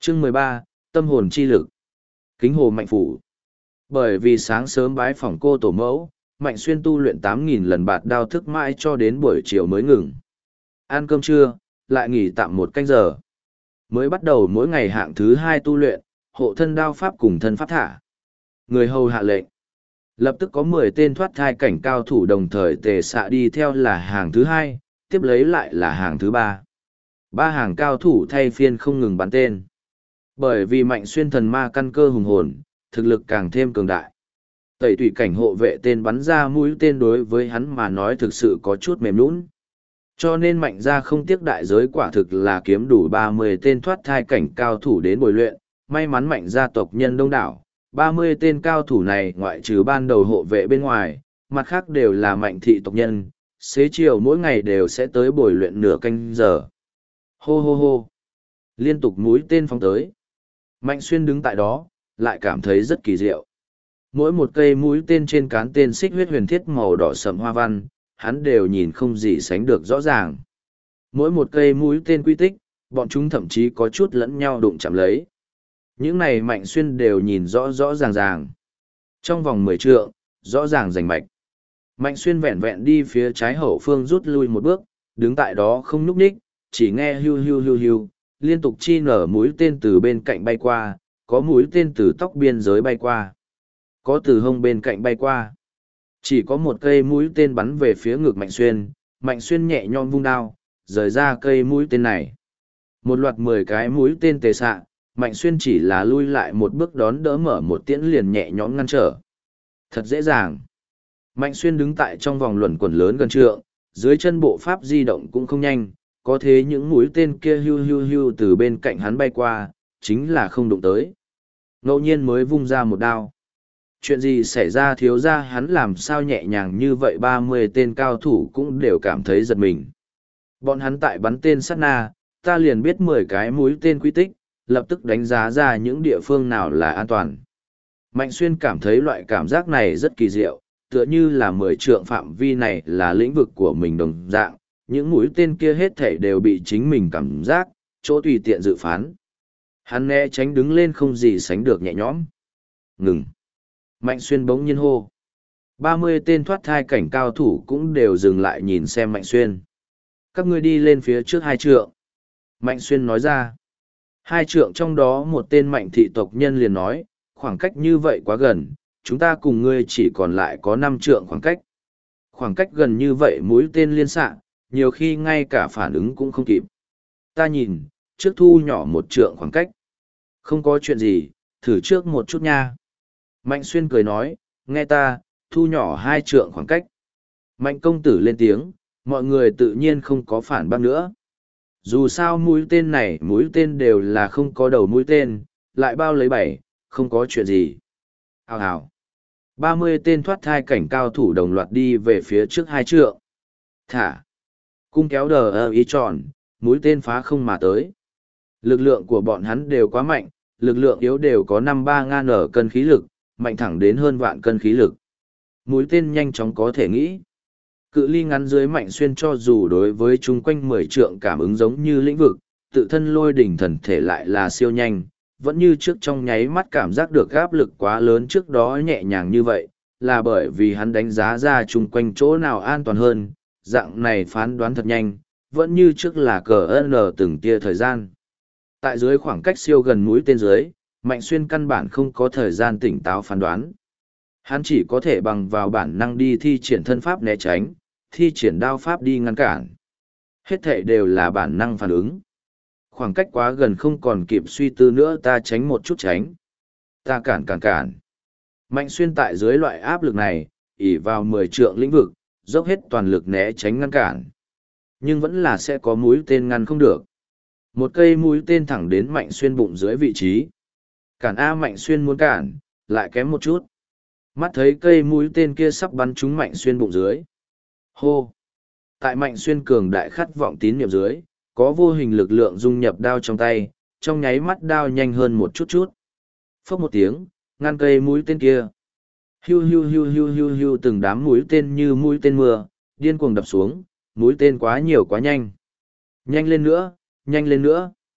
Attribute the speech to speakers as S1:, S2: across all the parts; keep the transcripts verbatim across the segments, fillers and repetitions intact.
S1: Chương mười ba, Tâm hồn chi lực. Kính hồ Mạnh Phủ. Bởi vì sáng sớm bái phỏng cô tổ mẫu, Mạnh Xuyên tu luyện tám nghìn lần bạt đao thức mãi cho đến buổi chiều mới ngừng. Ăn cơm trưa, lại nghỉ tạm một canh giờ. Mới bắt đầu mỗi ngày hạng thứ hai tu luyện, hộ thân đao pháp cùng thân pháp thả. Người hầu hạ lệnh. Lập tức có mười tên thoát thai cảnh cao thủ đồng thời tề xạ đi theo là hàng thứ hai, tiếp lấy lại là hàng thứ ba. Ba hàng cao thủ thay phiên không ngừng bắn tên. Bởi vì Mạnh Xuyên thần ma căn cơ hùng hồn, thực lực càng thêm cường đại. Tẩy tùy cảnh hộ vệ tên bắn ra mũi tên đối với hắn mà nói thực sự có chút mềm nhũn. Cho nên Mạnh gia không tiếc đại giới quả thực là kiếm đủ ba mươi tên thoát thai cảnh cao thủ đến bồi luyện. May mắn Mạnh gia tộc nhân đông đảo, ba mươi tên cao thủ này ngoại trừ ban đầu hộ vệ bên ngoài, mặt khác đều là Mạnh thị tộc nhân, xế chiều mỗi ngày đều sẽ tới bồi luyện nửa canh giờ. Hô hô hô. Liên tục mũi tên phóng tới. Mạnh Xuyên đứng tại đó, lại cảm thấy rất kỳ diệu. Mỗi một cây mũi tên trên cán tên xích huyết huyền thiết màu đỏ sẫm hoa văn, hắn đều nhìn không gì sánh được rõ ràng. Mỗi một cây mũi tên quy tích, bọn chúng thậm chí có chút lẫn nhau đụng chạm lấy. Những này Mạnh Xuyên đều nhìn rõ rõ ràng ràng. Trong vòng mười trượng, rõ ràng rành mạch. Mạnh Xuyên vẹn vẹn đi phía trái hậu phương rút lui một bước, đứng tại đó không nhúc nhích, chỉ nghe hưu hưu hưu hưu, liên tục chi nở mũi tên từ bên cạnh bay qua, có mũi tên từ tóc biên giới bay qua, có từ hông bên cạnh bay qua. Chỉ có một cây mũi tên bắn về phía ngực Mạnh Xuyên, Mạnh Xuyên nhẹ nhõm vung đao, rời ra cây mũi tên này. Một loạt mười cái mũi tên tề xạ, Mạnh Xuyên chỉ là lui lại một bước đón đỡ mở một tiễn liền nhẹ nhõm ngăn trở. Thật dễ dàng. Mạnh Xuyên đứng tại trong vòng luẩn quẩn lớn gần trượng, dưới chân bộ pháp di động cũng không nhanh, có thế những mũi tên kia hưu hưu hưu từ bên cạnh hắn bay qua, chính là không đụng tới. Ngẫu nhiên mới vung ra một đao. Chuyện gì xảy ra thiếu ra hắn làm sao nhẹ nhàng như vậy ba mươi tên cao thủ cũng đều cảm thấy giật mình. Bọn hắn tại bắn tên sát na, ta liền biết mười cái mũi tên quy tích, lập tức đánh giá ra những địa phương nào là an toàn. Mạnh Xuyên cảm thấy loại cảm giác này rất kỳ diệu, tựa như là mười trượng phạm vi này là lĩnh vực của mình đồng dạng, những mũi tên kia hết thảy đều bị chính mình cảm giác, chỗ tùy tiện dự phán. Hắn né tránh đứng lên không gì sánh được nhẹ nhõm. Ngừng. Mạnh Xuyên bỗng nhiên hô. ba mươi tên thoát thai cảnh cao thủ cũng đều dừng lại nhìn xem Mạnh Xuyên. Các ngươi đi lên phía trước hai trượng. Mạnh Xuyên nói ra. Hai trượng trong đó một tên Mạnh thị tộc nhân liền nói, khoảng cách như vậy quá gần, chúng ta cùng ngươi chỉ còn lại có năm trượng khoảng cách. Khoảng cách gần như vậy mũi tên liên xạ, nhiều khi ngay cả phản ứng cũng không kịp. Ta nhìn, trước thu nhỏ một trượng khoảng cách. Không có chuyện gì, thử trước một chút nha. Mạnh Xuyên cười nói, nghe ta, thu nhỏ hai trượng khoảng cách. Mạnh công tử lên tiếng, mọi người tự nhiên không có phản bác nữa. Dù sao mũi tên này mũi tên đều là không có đầu mũi tên, lại bao lấy bảy, không có chuyện gì. Hào hào. ba mươi tên thoát thai cảnh cao thủ đồng loạt đi về phía trước hai trượng. Thả. Cung kéo đờ ơ ý tròn, mũi tên phá không mà tới. Lực lượng của bọn hắn đều quá mạnh, lực lượng yếu đều có năm ba ngàn ở cân khí lực, mạnh thẳng đến hơn vạn cân khí lực. Mũi tên nhanh chóng có thể nghĩ. Cự ly ngắn dưới Mạnh Xuyên cho dù đối với chung quanh mười trượng cảm ứng giống như lĩnh vực, tự thân lôi đỉnh thần thể lại là siêu nhanh, vẫn như trước trong nháy mắt cảm giác được áp lực quá lớn trước đó nhẹ nhàng như vậy, là bởi vì hắn đánh giá ra chung quanh chỗ nào an toàn hơn, dạng này phán đoán thật nhanh, vẫn như trước là cờ ân lờ từng tia thời gian. Tại dưới khoảng cách siêu gần mũi tên dưới, Mạnh Xuyên căn bản không có thời gian tỉnh táo phán đoán. Hắn chỉ có thể bằng vào bản năng đi thi triển thân pháp né tránh, thi triển đao pháp đi ngăn cản. Hết thảy đều là bản năng phản ứng. Khoảng cách quá gần không còn kịp suy tư nữa, ta tránh một chút tránh. Ta cản cản cản. Mạnh Xuyên tại dưới loại áp lực này, ỷ vào mười trượng lĩnh vực, dốc hết toàn lực né tránh ngăn cản. Nhưng vẫn là sẽ có mũi tên ngăn không được. Một cây mũi tên thẳng đến Mạnh Xuyên bụng dưới vị trí. Cản A Mạnh Xuyên muốn cản, lại kém một chút. Mắt thấy cây mũi tên kia sắp bắn trúng Mạnh Xuyên bụng dưới. Hô! Tại Mạnh Xuyên cường đại khát vọng tín niệm dưới, có vô hình lực lượng dung nhập đao trong tay, trong nháy mắt đao nhanh hơn một chút chút. Phốc một tiếng, ngăn cây mũi tên kia. Hiu hiu hiu hiu hiu hiu từng đám mũi tên như mũi tên mưa, điên cuồng đập xuống, mũi tên quá nhiều quá nhanh. Nhanh lên nữa, nhanh lên nữa.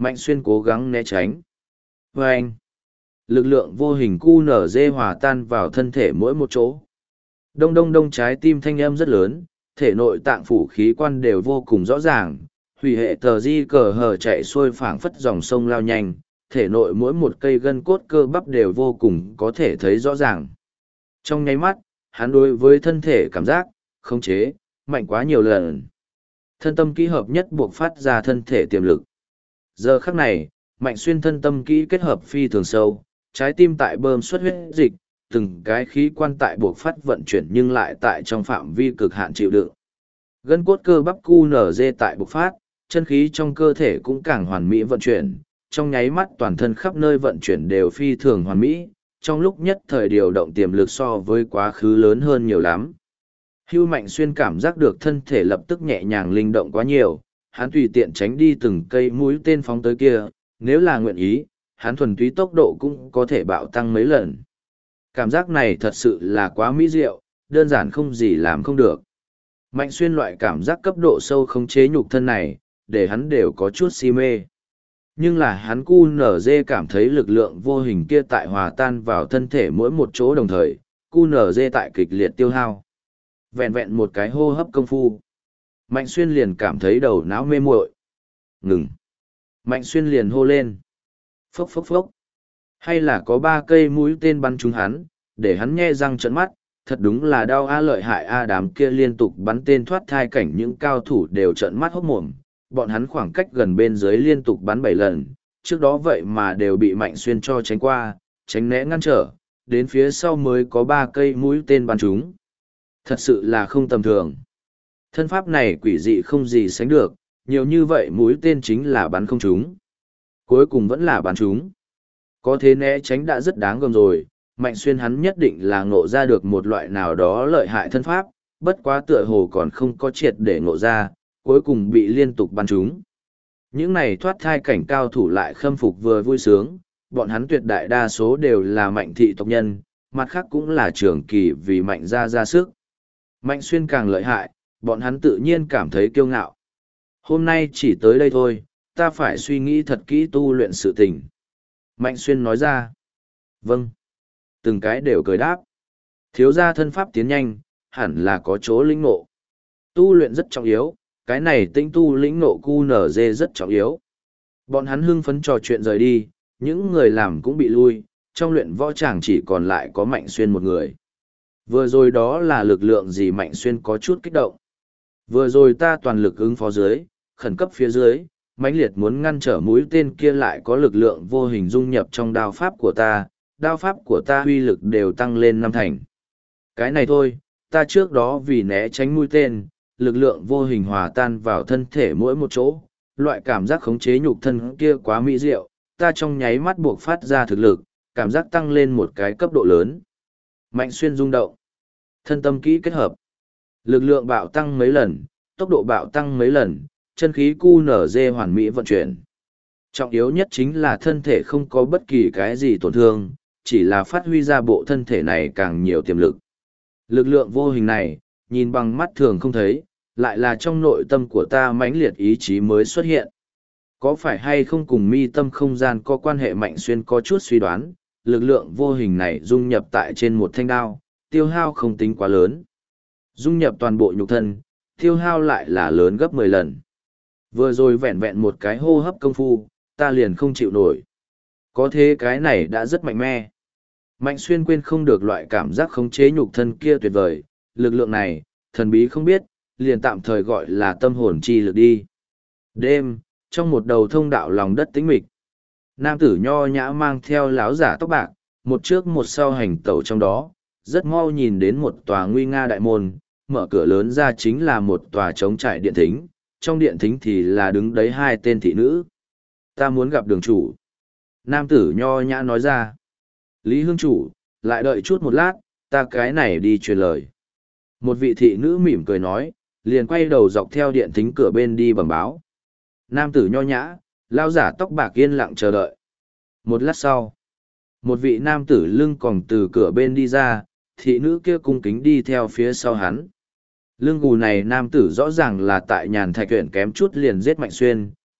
S1: Mạnh Xuyên cố gắng né tránh. Và anh, lực lượng vô hình cu nở dê hòa tan vào thân thể mỗi một chỗ. Đông đông đông, trái tim thanh âm rất lớn, thể nội tạng phủ khí quan đều vô cùng rõ ràng, hủy hệ tờ di cờ hờ chạy xuôi phảng phất dòng sông lao nhanh, thể nội mỗi một cây gân cốt cơ bắp đều vô cùng có thể thấy rõ ràng. Trong nháy mắt, hắn đối với thân thể cảm giác, khống chế, mạnh quá nhiều lần. Thân tâm kỹ hợp nhất buộc phát ra thân thể tiềm lực. Giờ khắc này, Mạnh Xuyên thân tâm kỹ kết hợp phi thường sâu, trái tim tại bơm xuất huyết dịch, từng cái khí quan tại buộc phát vận chuyển nhưng lại tại trong phạm vi cực hạn chịu đựng. Gân cốt cơ bắp cu nở dê tại buộc phát, chân khí trong cơ thể cũng càng hoàn mỹ vận chuyển, trong nháy mắt toàn thân khắp nơi vận chuyển đều phi thường hoàn mỹ, trong lúc nhất thời điều động tiềm lực so với quá khứ lớn hơn nhiều lắm. Hưu Mạnh Xuyên cảm giác được thân thể lập tức nhẹ nhàng linh động quá nhiều, hắn tùy tiện tránh đi từng cây mũi tên phóng tới kia, nếu là nguyện ý, hắn thuần túy tốc độ cũng có thể bạo tăng mấy lần. Cảm giác này thật sự là quá mỹ diệu, đơn giản không gì làm không được. Mạnh Xuyên loại cảm giác cấp độ sâu khống chế nhục thân này, để hắn đều có chút si mê. Nhưng là hắn cu nở dê cảm thấy lực lượng vô hình kia tại hòa tan vào thân thể mỗi một chỗ đồng thời, cu nở dê tại kịch liệt tiêu hao. Vẹn vẹn một cái hô hấp công phu. Mạnh Xuyên liền cảm thấy đầu não mê muội. Ngừng. Mạnh Xuyên liền hô lên. Phốc phốc phốc. Hay là có ba cây mũi tên bắn trúng hắn, để hắn nhe răng trợn mắt, thật đúng là đau a lợi hại a đám kia liên tục bắn tên thoát thai cảnh những cao thủ đều trợn mắt hốt mồm, bọn hắn khoảng cách gần bên dưới liên tục bắn bảy lần, trước đó vậy mà đều bị Mạnh Xuyên cho tránh qua, tránh né ngăn trở, đến phía sau mới có ba cây mũi tên bắn trúng. Thật sự là không tầm thường. Thân pháp này quỷ dị không gì sánh được, nhiều như vậy mũi tên chính là bắn không trúng. Cuối cùng vẫn là bắn trúng. Có thế né tránh đã rất đáng gờm rồi, Mạnh Xuyên hắn nhất định là ngộ ra được một loại nào đó lợi hại thân pháp, bất quá tựa hồ còn không có triệt để ngộ ra, cuối cùng bị liên tục bắn trúng. Những này thoát thai cảnh cao thủ lại khâm phục vừa vui sướng, bọn hắn tuyệt đại đa số đều là Mạnh thị tộc nhân, mặt khác cũng là trường kỳ vì Mạnh ra ra sức. Mạnh Xuyên càng lợi hại, bọn hắn tự nhiên cảm thấy kiêu ngạo. Hôm nay chỉ tới đây thôi, ta phải suy nghĩ thật kỹ tu luyện sự tình. Mạnh Xuyên nói ra. Vâng. Từng cái đều cười đáp. Thiếu gia thân pháp tiến nhanh, hẳn là có chỗ lĩnh ngộ. Tu luyện rất trọng yếu, cái này tinh tu lĩnh ngộ cu nở dê rất trọng yếu. Bọn hắn hưng phấn trò chuyện rời đi, những người làm cũng bị lui, trong luyện võ tràng chỉ còn lại có Mạnh Xuyên một người. Vừa rồi đó là lực lượng gì? Mạnh Xuyên có chút kích động. Vừa rồi ta toàn lực ứng phó dưới, khẩn cấp phía dưới, mãnh liệt muốn ngăn trở mũi tên kia lại có lực lượng vô hình dung nhập trong đao pháp của ta, đao pháp của ta uy lực đều tăng lên năm thành. Cái này thôi, ta trước đó vì né tránh mũi tên, lực lượng vô hình hòa tan vào thân thể mỗi một chỗ, loại cảm giác khống chế nhục thân kia quá mỹ diệu, ta trong nháy mắt buộc phát ra thực lực, cảm giác tăng lên một cái cấp độ lớn. Mạnh Xuyên rung động, thân tâm kỹ kết hợp, lực lượng bạo tăng mấy lần, tốc độ bạo tăng mấy lần, chân khí cu nở dê hoàn mỹ vận chuyển. Trọng yếu nhất chính là thân thể không có bất kỳ cái gì tổn thương, chỉ là phát huy ra bộ thân thể này càng nhiều tiềm lực. Lực lượng vô hình này, nhìn bằng mắt thường không thấy, lại là trong nội tâm của ta mãnh liệt ý chí mới xuất hiện. Có phải hay không cùng mi tâm không gian có quan hệ? Mạnh Xuyên có chút suy đoán, lực lượng vô hình này dung nhập tại trên một thanh đao, tiêu hao không tính quá lớn. Dung nhập toàn bộ nhục thân, tiêu hao lại là lớn gấp mười lần. Vừa rồi vẹn vẹn một cái hô hấp công phu, ta liền không chịu nổi. Có thế cái này đã rất mạnh mẽ. Mạnh Xuyên quên không được loại cảm giác khống chế nhục thân kia tuyệt vời, lực lượng này, thần bí không biết, liền tạm thời gọi là tâm hồn chi lực đi. Đêm, trong một đầu thông đạo lòng đất tĩnh mịch, nam tử nho nhã mang theo láo giả tóc bạc, một trước một sau hành tẩu trong đó, rất mau nhìn đến một tòa nguy nga đại môn, mở cửa lớn ra chính là một tòa trống trải điện thính, trong điện thính thì là đứng đấy hai tên thị nữ. Ta muốn gặp đường chủ. Nam tử nho nhã nói ra. Lý Hương chủ, lại đợi chút một lát, ta cái này đi truyền lời. Một vị thị nữ mỉm cười nói, liền quay đầu dọc theo điện thính cửa bên đi bẩm báo. Nam tử nho nhã, lao giả tóc bạc yên lặng chờ đợi. Một lát sau, một vị nam tử lưng còng từ cửa bên đi ra, thị nữ kia cung kính đi theo phía sau hắn. Lưng gù này nam tử rõ ràng là tại nhàn thạch huyện kém chút liền giết Mạnh Xuyên,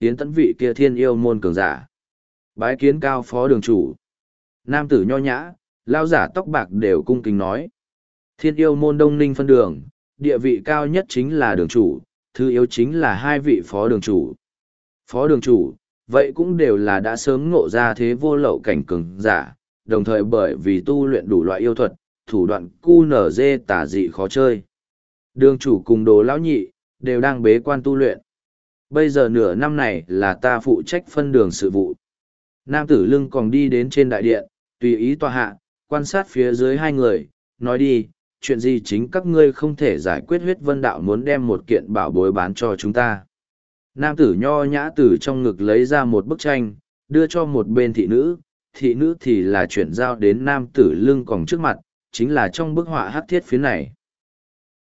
S1: Yến Tẫn vị kia thiên yêu môn cường giả. Bái kiến cao phó đường chủ. Nam tử nho nhã, lao giả tóc bạc đều cung kính nói. Thiên yêu môn Đông Ninh phân đường, địa vị cao nhất chính là đường chủ, thứ yếu chính là hai vị phó đường chủ. Phó đường chủ, vậy cũng đều là đã sớm ngộ ra thế vô lậu cảnh cường giả, đồng thời bởi vì tu luyện đủ loại yêu thuật, thủ đoạn cu nở dê tả dị khó chơi. Đường chủ cùng đồ lão nhị, đều đang bế quan tu luyện. Bây giờ nửa năm này là ta phụ trách phân đường sự vụ. Nam tử lưng còn đi đến trên đại điện, tùy ý tòa hạ, quan sát phía dưới hai người, nói đi, chuyện gì chính các ngươi không thể giải quyết. Huyết Vân Đạo muốn đem một kiện bảo bối bán cho chúng ta. Nam tử nho nhã từ trong ngực lấy ra một bức tranh, đưa cho một bên thị nữ, thị nữ thì là chuyển giao đến nam tử lưng còn trước mặt, chính là trong bức họa hắc thiết phía này.